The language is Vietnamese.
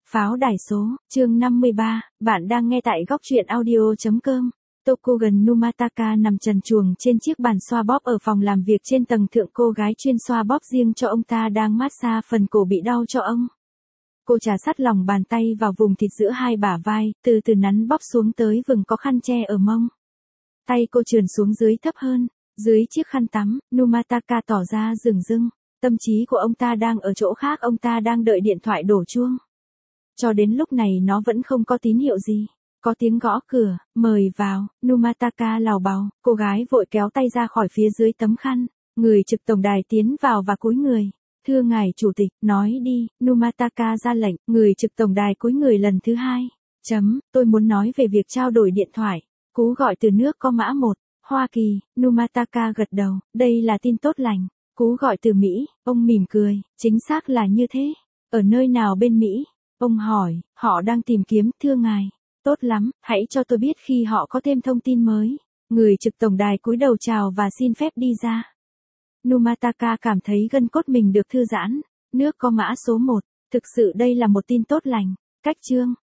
Pháo đài số, chương 53, bạn đang nghe tại góc truyện audio.com. Tokugan Numataka nằm trần truồng trên chiếc bàn xoa bóp ở phòng làm việc trên tầng thượng, cô gái chuyên xoa bóp riêng cho ông ta đang massage phần cổ bị đau cho ông. Cô trà sát lòng bàn tay vào vùng thịt giữa hai bả vai, từ từ nắn bóp xuống tới vùng có khăn che ở mông. Tay cô trườn xuống dưới thấp hơn, dưới chiếc khăn tắm, Numataka tỏ ra dửng dưng. Tâm trí của ông ta đang ở chỗ khác, ông ta đang đợi điện thoại đổ chuông. Cho đến lúc này nó vẫn không có tín hiệu gì. Có tiếng gõ cửa, mời vào, Numataka lào bào, cô gái vội kéo tay ra khỏi phía dưới tấm khăn. Người trực tổng đài tiến vào và cúi người. Thưa ngài chủ tịch, nói đi, Numataka ra lệnh, người trực tổng đài cúi người lần thứ hai. Tôi muốn nói về việc trao đổi điện thoại. Cú gọi từ nước có mã 1, Hoa Kỳ, Numataka gật đầu, đây là tin tốt lành. Cú gọi từ Mỹ, ông mỉm cười, chính xác là như thế. Ở nơi nào bên Mỹ? Ông hỏi, họ đang tìm kiếm, thưa ngài. Tốt lắm, hãy cho tôi biết khi họ có thêm thông tin mới. Người trực tổng đài cúi đầu chào và xin phép đi ra. Numataka cảm thấy gân cốt mình được thư giãn. Nước có mã số 1, thực sự đây là một tin tốt lành. Cách chương,